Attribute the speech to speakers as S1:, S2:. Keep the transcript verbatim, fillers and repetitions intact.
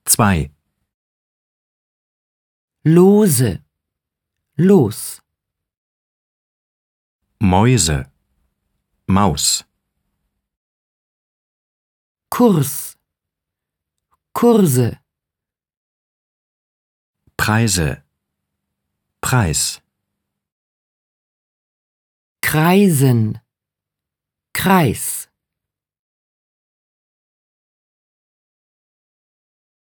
S1: zwei.
S2: Lose, los.
S1: Mäuse, Maus.
S2: Kurs, Kurse.
S1: Preise, Preis.
S2: Kreisen, Kreis.